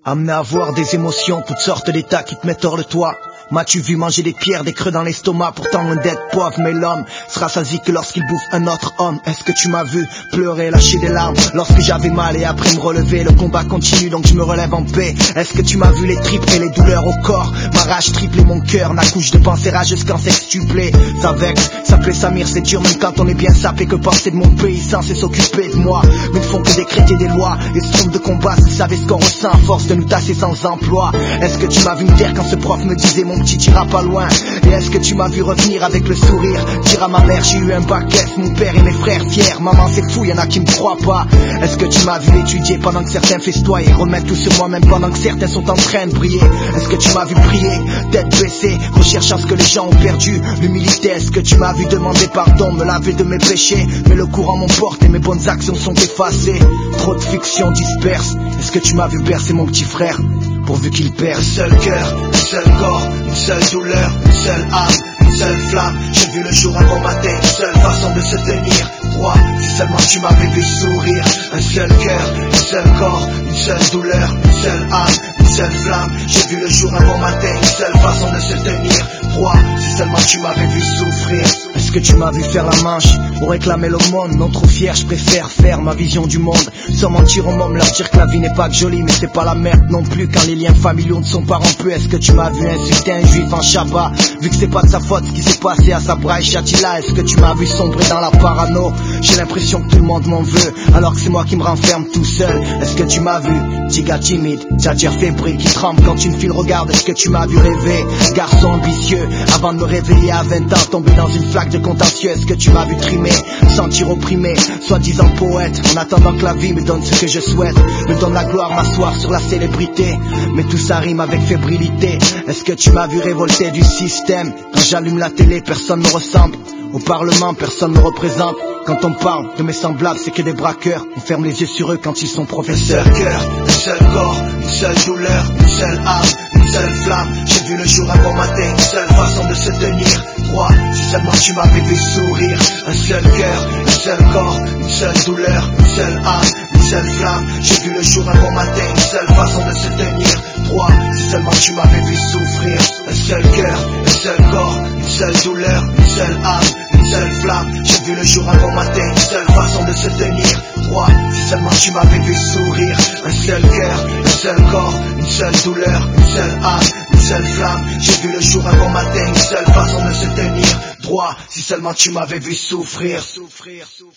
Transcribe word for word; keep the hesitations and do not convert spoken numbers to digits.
Amené à voir des émotions, toutes sortes d'états qui te mettent hors de toi. M'as-tu vu manger des pierres, des creux dans l'estomac, pourtant loin d'être pauvre, mais l'homme se rassasie que lorsqu'il bouffe un autre homme. Est-ce que tu m'as vu pleurer, lâcher des larmes lorsque j'avais mal et après me relever? Le combat continue donc je me relève en paix. Est-ce que tu m'as vu les tripes et les douleurs au corps? Ma rage triple et mon cœur n'accouche de pensées rageuses quand sextuplé. Ça vexe, s'appeler Samir c'est dur même quand on est bien sapé. Que penser de mon pays censé s'occuper de moi? Mais ne font que décréter des lois et se trompent de combat. Vous savez ce qu'on ressent à force de nous tasser sans emploi. Est-ce que tu m'as vu me taire quand ce prof me disait mon petit t'iras pas loin? Et est-ce que tu m'as vu revenir avec le sourire? Dire à ma mère j'ai eu un bac F, mon père et mes frères fiers. Maman c'est fou, y'en a qui me croient pas. Est-ce que tu m'as vu étudier pendant que certains festoient et remettre tout sur moi-même pendant que certains sont en train de briller? Est-ce que tu m'as vu prier, tête baissée, recherche à ce que les gens ont perdu l'humilité? Est-ce que tu m'as vu demander pardon, me laver de mes péchés? Mais le courant m'emporte et mes bonnes actions sont effacées. Trop de fiction disperse. Est-ce que tu m'as vu bercer mon petit frère pourvu qu'il perd? Un seul cœur, un seul corps, une seule douleur, une seule âme, une seule flamme. J'ai vu le jour un bon matin, une seule façon de se tenir droit. Si seulement tu m'avais vu sourire. Un seul cœur, un seul corps, une seule douleur, une seule âme, une seule flamme. J'ai vu le jour un bon matin, une seule façon de se tenir droit. Si seulement tu m'avais vu souffrir. Est-ce que tu m'as vu faire la manche ou réclamer l'aumône? Non trop fier, je préfère faire ma vision du monde sans mentir aux mômes, leur dire que la vie n'est pas que jolie, mais c'est pas la merde non plus quand les liens familiaux ne sont pas rompus. Est-ce que tu m'as vu insulter un juif en Shabbat, vu que c'est pas de sa faute ce qui s'est passé à Sabra et Shatila? Est-ce que tu m'as vu sombrer dans la parano? J'ai l'impression que tout le monde m'en veut alors que c'est moi qui me renferme tout seul. Est-ce que tu m'as vu, petit gars timide, tchatcher fébrile qui tremble quand une fille regarde? Est-ce que tu m'as vu rêver, garçon ambitieux, avant de me réveiller à vingt ans, tomber dans une flaque de contentieux? Est-ce que tu m'as vu trimer, me sentir opprimé, soi-disant poète, en attendant que la vie me donne ce que je souhaite, me donne la gloire, m'asseoir sur la célébrité, mais tout ça rime avec fébrilité. Est-ce que tu m'as vu révolter du système? Quand j'allume la télé, personne me ressemble. Au Parlement, personne me représente. Quand on parle de mes semblables, c'est que des braqueurs. On ferme les yeux sur eux quand ils sont professeurs. Un seul cœur, un seul corps, une seule douleur, une seule âme, une seule flamme. J'ai vu le jour un bon matin, une seule façon de se tenir droit. Si seulement tu m'avais vu sourire. Un seul cœur, un seul corps, une seule douleur, une seule âme, une seule flamme. J'ai vu le jour un bon matin, une seule façon de se tenir droit. Si seulement tu m'avais vu souffrir. Un seul cœur, un seul corps, une seule douleur, une seule âme, une seule flamme. J'ai vu le jour un bon matin, une seule façon de se tenir droit. Si seulement tu m'avais vu sourire. Un seul cœur, un seul corps, une seule douleur, une seule âme, une seule flamme. J'ai vu le jour un bon matin, une seule façon de se tenir droit. Si seulement tu m'avais vu souffrir. Souffrir, souffrir.